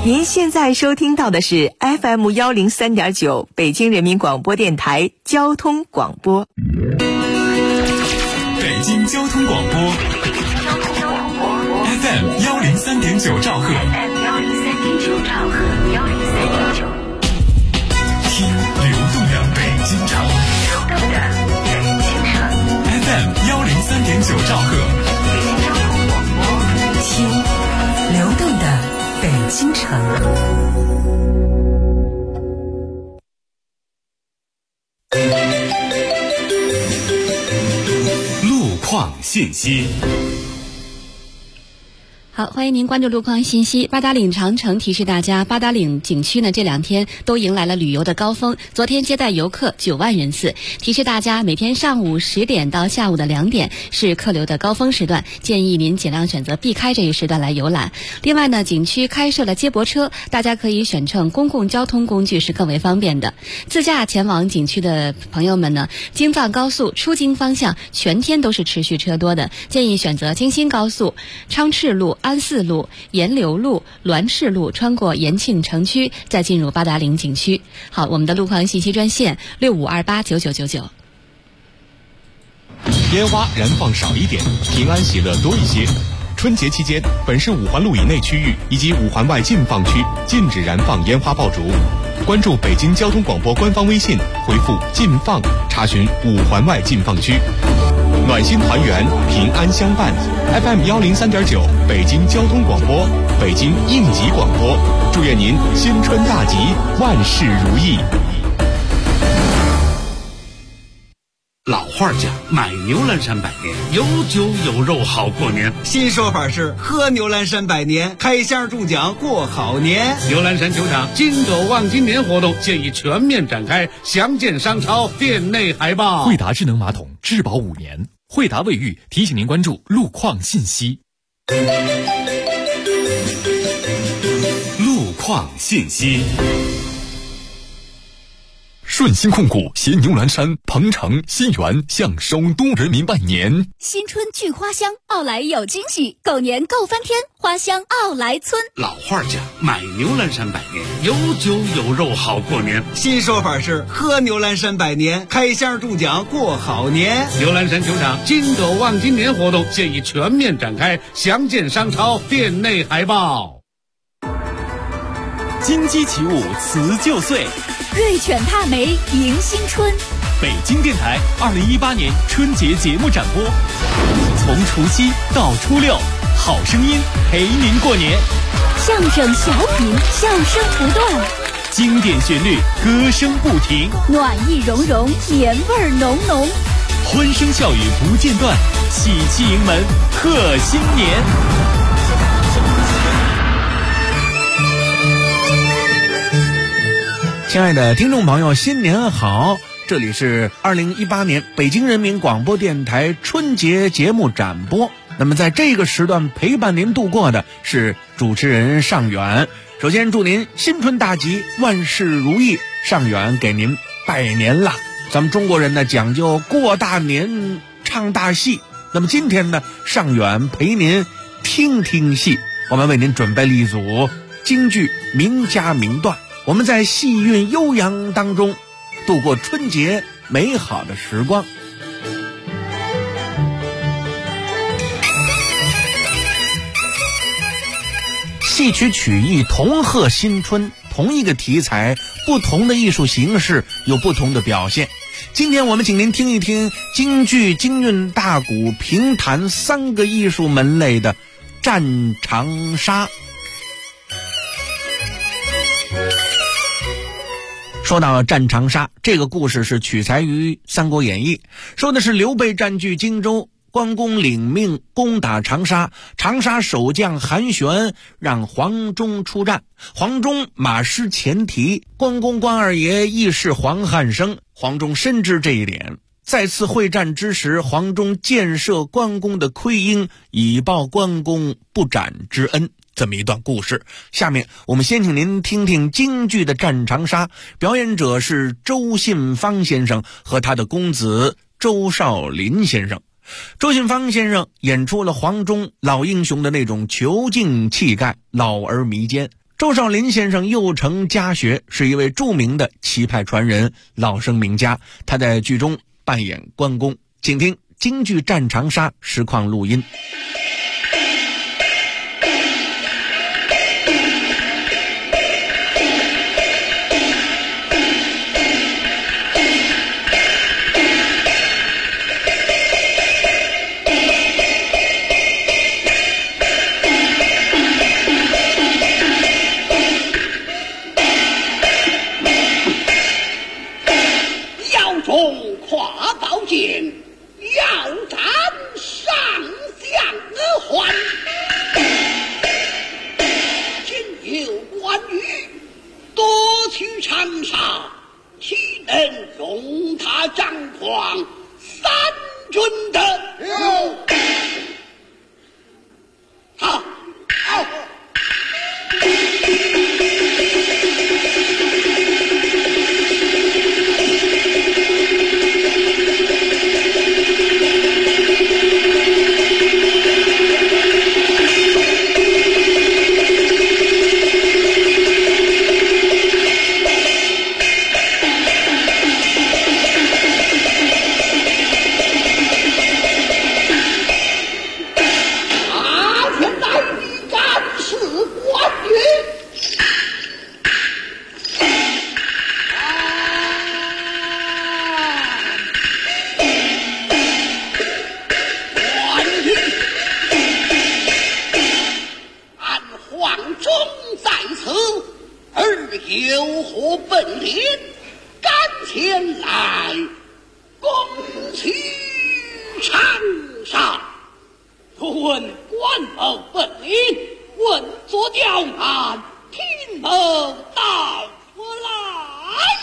您现在收听到的是 FM103.9 北京人民广播电台交通广播。 北京交通广播 FM103.9 兆赫，听流动的北京城FM103.9 兆赫， 听流动的北京城。 路况信息。 好，欢迎您关注路况信息。八达岭长城提示大家，八达岭景区呢这两天都迎来了旅游的高峰，昨天接待游客9万人次。提示大家，每天上午10点到下午的2点是客流的高峰时段，建议您尽量选择避开这一时段来游览。另外呢，景区开设了接驳车，大家可以选乘公共交通工具是更为方便的。自驾前往景区的朋友们呢，京藏高速出京方向全天都是持续车多的，建议选择京新高速、昌赤路、安寺路、沿流路、栾赤路，穿过延庆城区，再进入八达岭景区。好，我们的路况信息专线65289999。 烟花燃放少一点，平安喜乐多一些。春节期间，本市5环路以内区域以及5环外禁放区禁止燃放烟花爆竹。关注北京交通广播官方微信，回复“禁放”查询5环外禁放区。暖心团圆，平安相伴。FM103.9 北京交通广播，北京应急广播，祝愿您新春大吉，万事如意。 老话讲，买牛栏山百年，有酒有肉好过年。 新说法是喝牛栏山百年，开箱中奖过好年。 牛栏山球场金斗望今年活动现已全面展开，详见商超店内海报。 惠达智能马桶质保5年，惠达卫浴提醒您关注路况信息。路况信息。顺鑫控股携牛栏山、鹏城、新源向首都人民拜年。 新春聚花香，奥莱有惊喜，狗年够翻天，花香奥莱村。 老话讲，买牛栏山百年，有酒有肉好过年。 新说法是喝牛栏山百年，开箱中奖过好年。 牛栏山球场金斗望今年活动现已全面展开，详见商超店内海报。 金鸡起舞辞旧岁， 瑞犬踏梅迎新春。 北京电台2018年春节节目展播，从除夕到初六，好声音陪您过年。 相声小品，笑声不断， 经典旋律，歌声不停， 暖意融融，年味浓浓， 欢声笑语不间断，喜气迎门贺新年。 亲爱的听众朋友，新年好！这里是2018年北京人民广播电台春节节目展播。那么在这个时段陪伴您度过的是主持人尚远。首先祝您新春大吉，万事如意。尚远给您拜年啦！咱们中国人呢讲究过大年唱大戏，那么今天呢，尚远陪您听听戏。我们为您准备了一组京剧名家名段，我们在戏韵悠扬当中度过春节美好的时光。戏曲曲艺同贺新春，同一个题材，不同的艺术形式有不同的表现。今天我们请您听一听京剧、京韵、大鼓、评弹3个艺术门类的战长沙。说到战长沙，这个故事是取材于《三国演义》，说的是刘备占据荆州，关公领命攻打长沙，长沙守将韩玄让黄忠出战，黄忠马失前蹄，关公关二爷亦是黄汉升，黄忠深知这一点。再次会战之时，黄忠箭射关公的盔缨，以报关公不斩之恩。这么一段故事，下面我们先请您听听京剧的《战长沙》，表演者是周信芳先生和他的公子周少林先生。周信芳先生演出了黄忠老英雄的那种遒劲气概，老而弥坚。 周少林先生又称家学，是一位著名的棋派传人、老生名家。他在剧中扮演关公，请听京剧《战长沙》实况录音。 跨宝剑，要斩上相还。今有关羽夺取长沙，岂能容他张狂三军的？好，好。有何本领，赶前来攻取长沙？问关某本领，问左教官，听某道出来。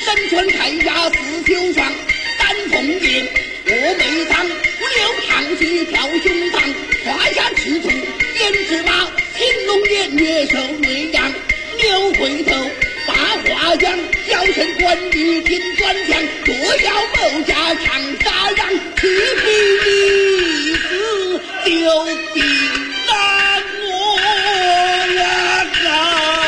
身穿铠甲似秋霜，丹凤剑过眉膛，五柳长须挑胸膛，胯下赤兔胭脂马，青龙偃月手瑞阳，牛回头把花将，腰身冠羽金砖枪，左小某家长沙让，赤壁一死就必难我呀！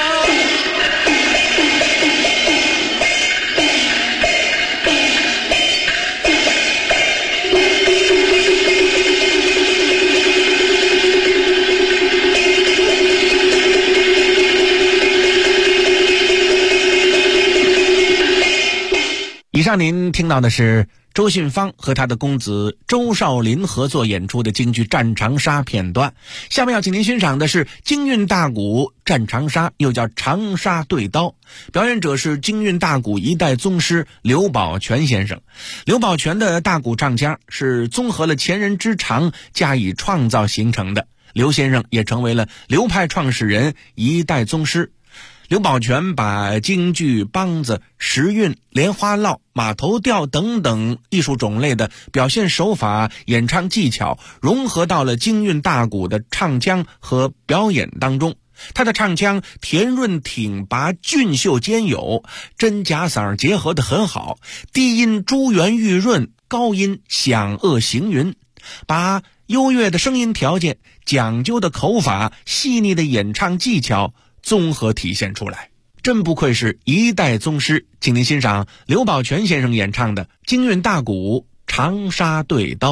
以上您听到的是周信芳和他的公子周少林合作演出的京剧《战长沙》片段。下面要请您欣赏的是京韵大鼓《战长沙》，又叫长沙对刀，表演者是京韵大鼓一代宗师刘宝全先生。刘宝全的大鼓唱腔是综合了前人之长加以创造形成的，刘先生也成为了刘派创始人一代宗师。刘宝全把京剧、梆子、时韵、莲花落、马头调等等艺术种类的表现手法、演唱技巧融合到了京韵大鼓的唱腔和表演当中。他的唱腔甜润挺拔、俊秀兼有，真假嗓结合得很好，低音珠圆玉润，高音响遏行云，把优越的声音条件、讲究的口法、细腻的演唱技巧综合体现出来，真不愧是一代宗师。请您欣赏刘宝全先生演唱的京韵大鼓《长沙对刀》。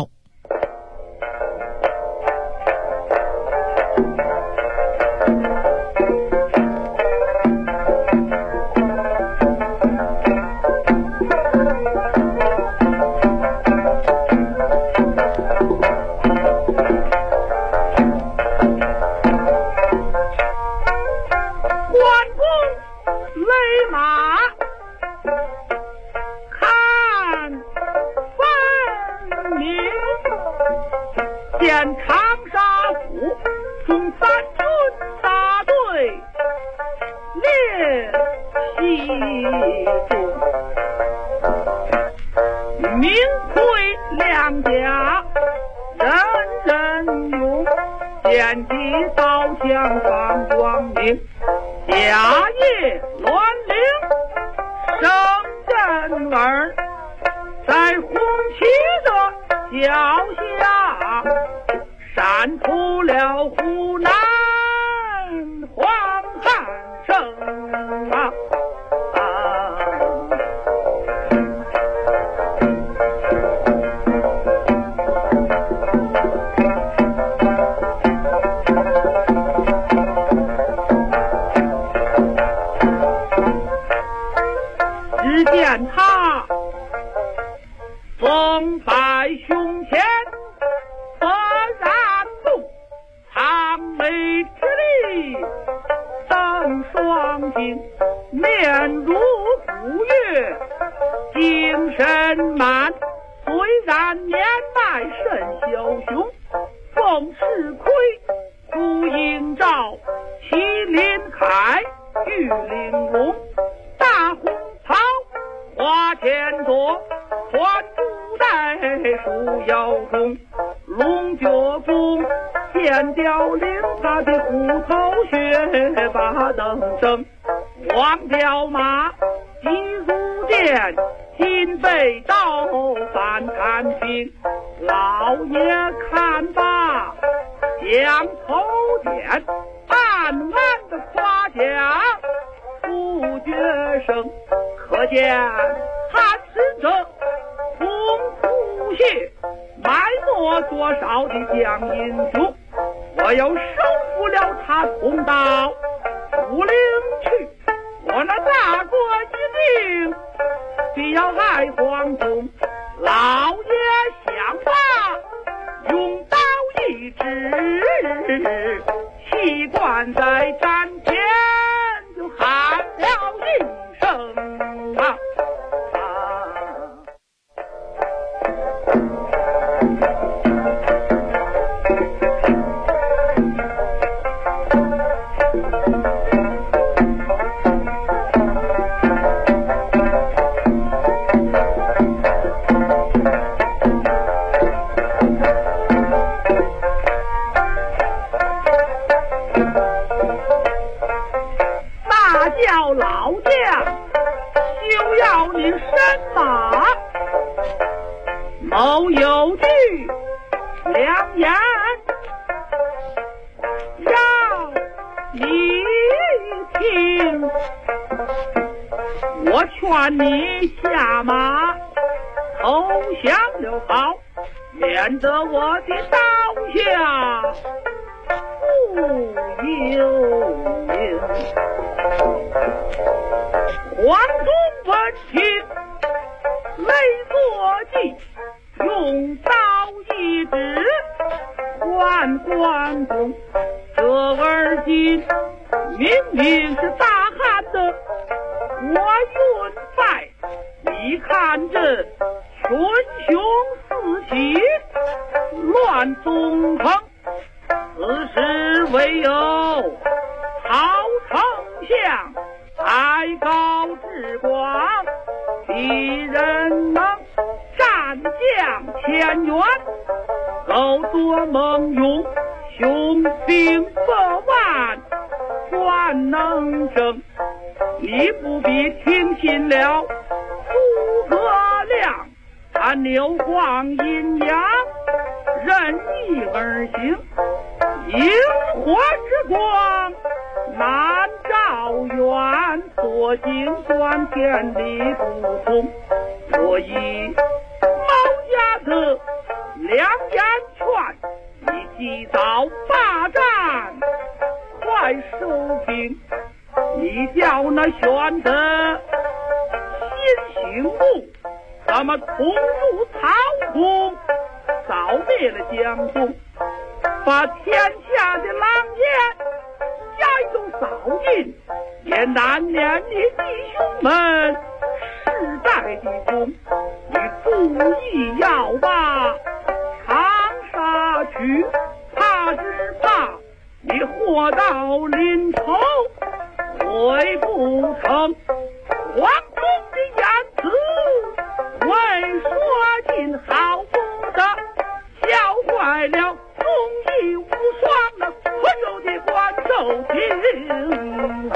要老将，休要你身马。某有句良言，要你听。我劝你下马投降就好，免得我的刀下不由命。黄忠闻听，累作计，用刀一指，换关公。这而今明明是大汉的我运败，你看这群雄四起，乱宗城。此时唯有曹丞相才高志广，敌人能战将千员，够多猛勇，雄兵百万，关能争。你不必听信了诸葛亮，他牛黄阴阳，任意而行，萤火之光难照远，所经观天理不同。所以毛家的良言劝，你及早霸占，快收兵。你叫那玄德新醒悟，咱们同入曹公，扫灭了江东，把天下的狼烟加以扫尽，也难免你弟兄们世代的功。你故意要把长沙去，怕只怕你祸到临头悔不成。黄忠的言辞未说尽，好不得教坏了忠义无双的所有的关守厅。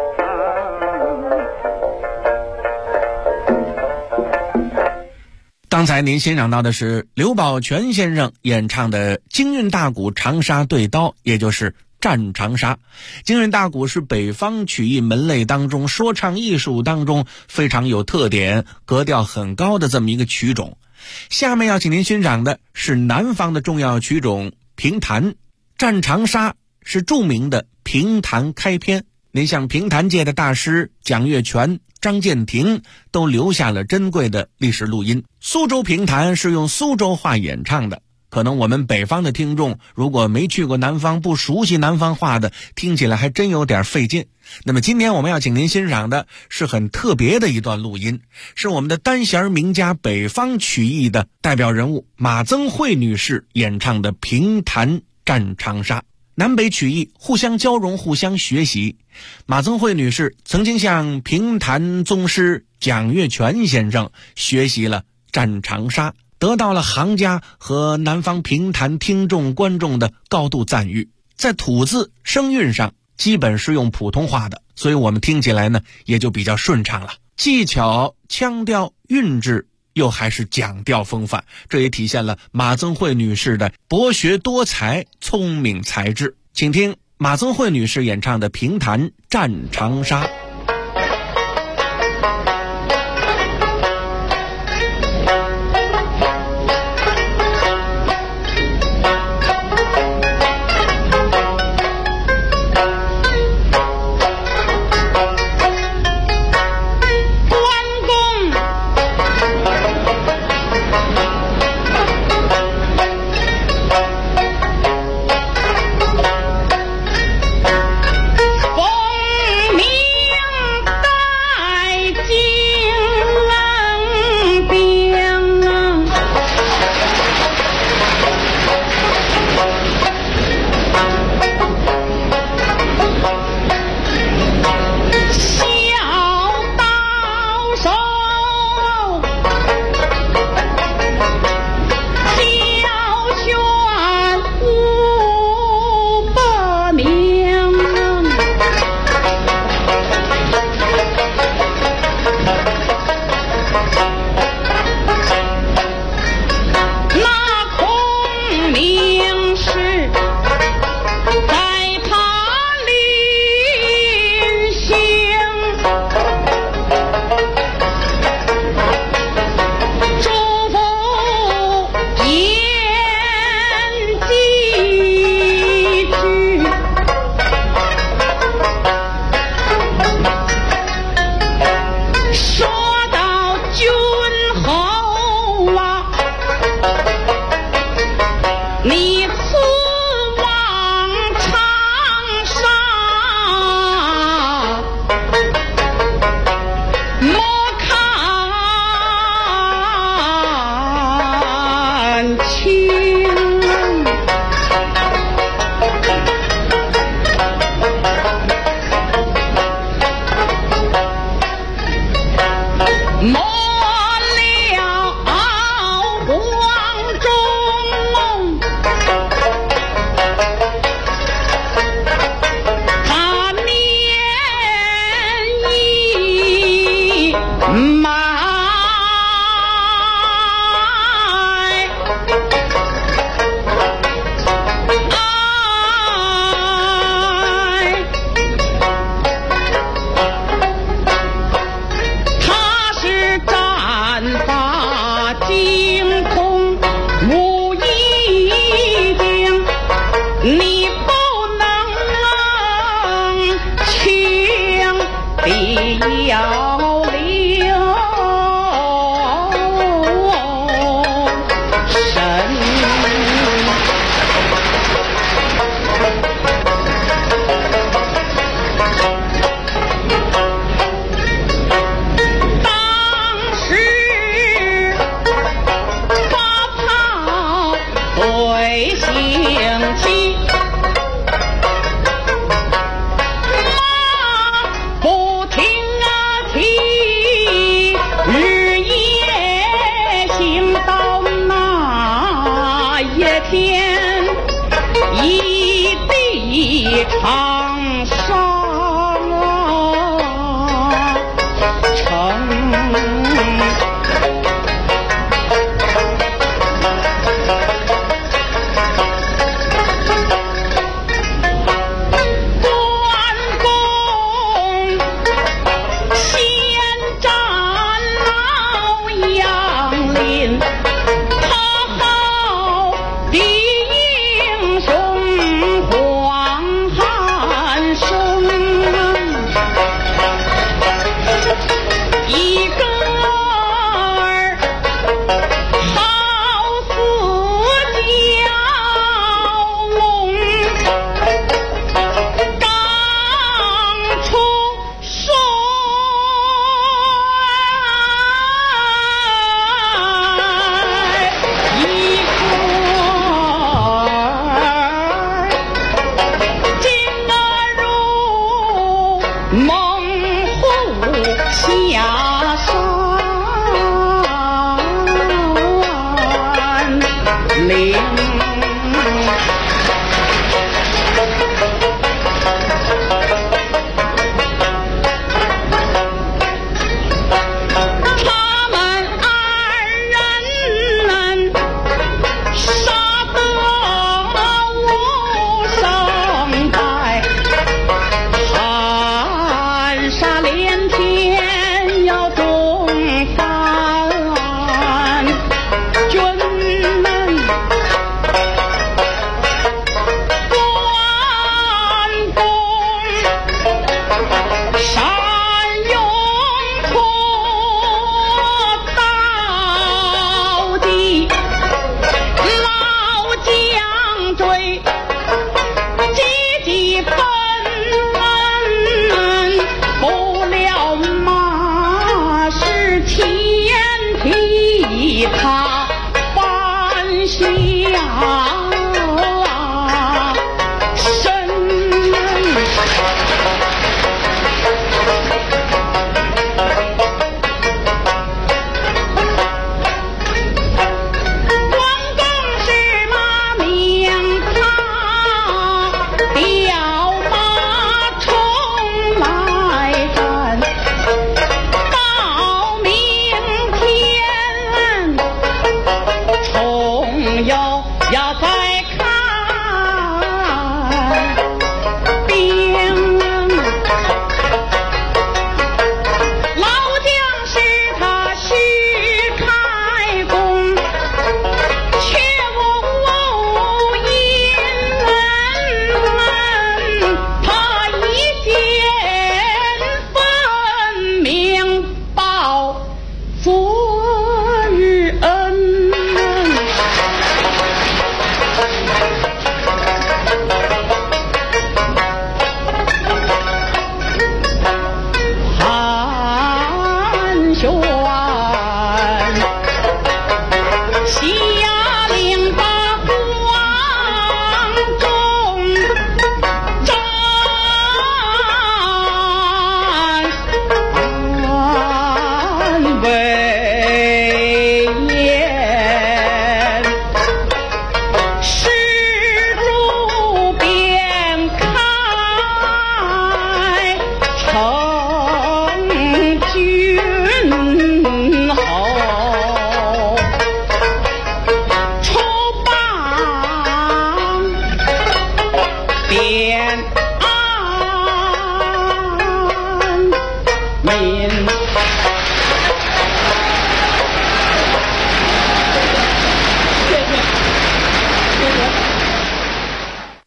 刚才您欣赏到的是刘宝全先生演唱的京韵大鼓长沙对刀，也就是战长沙。京韵大鼓是北方曲艺门类当中说唱艺术当中非常有特点、格调很高的这么一个曲种。下面要请您欣赏的是南方的重要曲种评弹。战长沙是著名的评弹开篇，您像评弹界的大师蒋月泉、张建庭都留下了珍贵的历史录音。苏州评弹是用苏州话演唱的，可能我们北方的听众如果没去过南方，不熟悉南方话的，听起来还真有点费劲。那么今天我们要请您欣赏的是很特别的一段录音，是我们的单弦名家北方曲艺的代表人物马增慧女士演唱的评弹战长沙。南北曲艺互相交融，互相学习。马增慧女士曾经向评弹宗师蒋月泉先生学习了战长沙，得到了行家和南方评弹听众观众的高度赞誉。在吐字声韵上基本是用普通话的，所以我们听起来呢也就比较顺畅了。技巧、腔调、韵致又还是讲调风范，这也体现了马增慧女士的博学多才、聪明才智。请听马增慧女士演唱的评弹战长沙。 风鸣必要留神。当时发炮对兴起，不停提，日夜行到那一天，一地长沙城。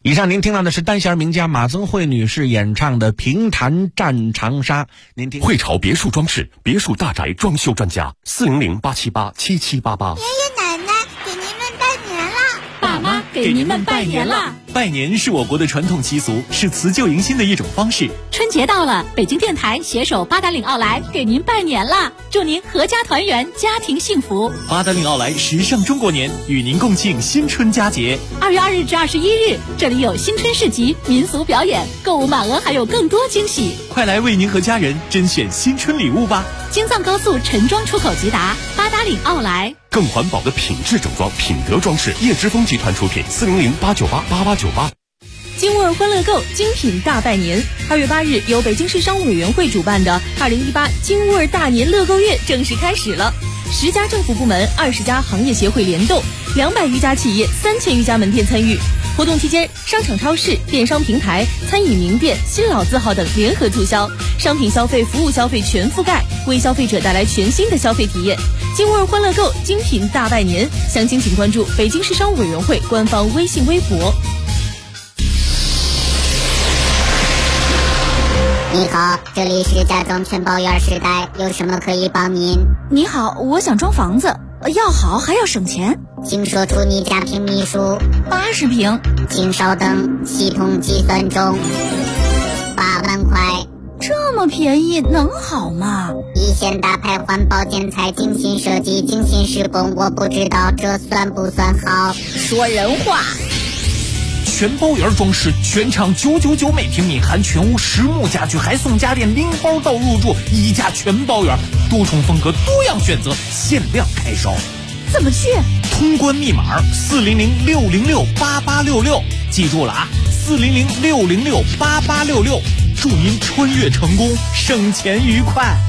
以上您听到的是单弦名家马增慧女士演唱的《评弹战长沙》。您听汇潮别墅装饰别墅大宅装修专家400-878-7788。 爷爷奶奶给您们拜年啦！ 爸妈给您们拜年啦！ 拜年是我国的传统习俗，是辞旧迎新的一种方式。 春节到了，北京电台携手八达岭奥莱给您拜年啦！祝您阖家团圆，家庭幸福。 八达岭奥莱时尚中国年，与您共庆新春佳节。 2月2日至21日，这里有新春市集、民俗表演、购物满额，还有更多惊喜。 快来为您和家人甄选新春礼物吧！ 京藏高速陈庄出口直达，八达岭奥莱。 更环保的品质整装，品德装饰，叶之峰集团出品，400-898-8898。 金沃尔欢乐购精品大拜年，2月8日由北京市商务委员会主办的2018金沃尔大年乐购月正式开始了。10家政府部门、20家行业协会联动，200余家企业、3000余家门店参与。活动期间，商场、超市、电商平台、餐饮名店、新老字号等联合促销，商品消费、服务消费全覆盖，为消费者带来全新的消费体验。金沃尔欢乐购精品大拜年，详情请关注北京市商务委员会官方微信微博。 你好，这里是家装全包圆时代，有什么可以帮您？ 你好，我想装房子，要好还要省钱， 请说出你家庭米数。 80平。 请稍等，系统计算中。8万块。 这么便宜能好吗？ 一线大牌环保建材，精心设计，精心施工，我不知道这算不算好。 说人话。 全包圆装饰，全场999每平米，含全屋实木家具，还送家电拎包到入住，1家全包圆，多重风格，多样选择，限量开烧。 怎么去？ 通关密码400-606-8866，记住了啊，400-606-8866，祝您穿越成功，省钱愉快。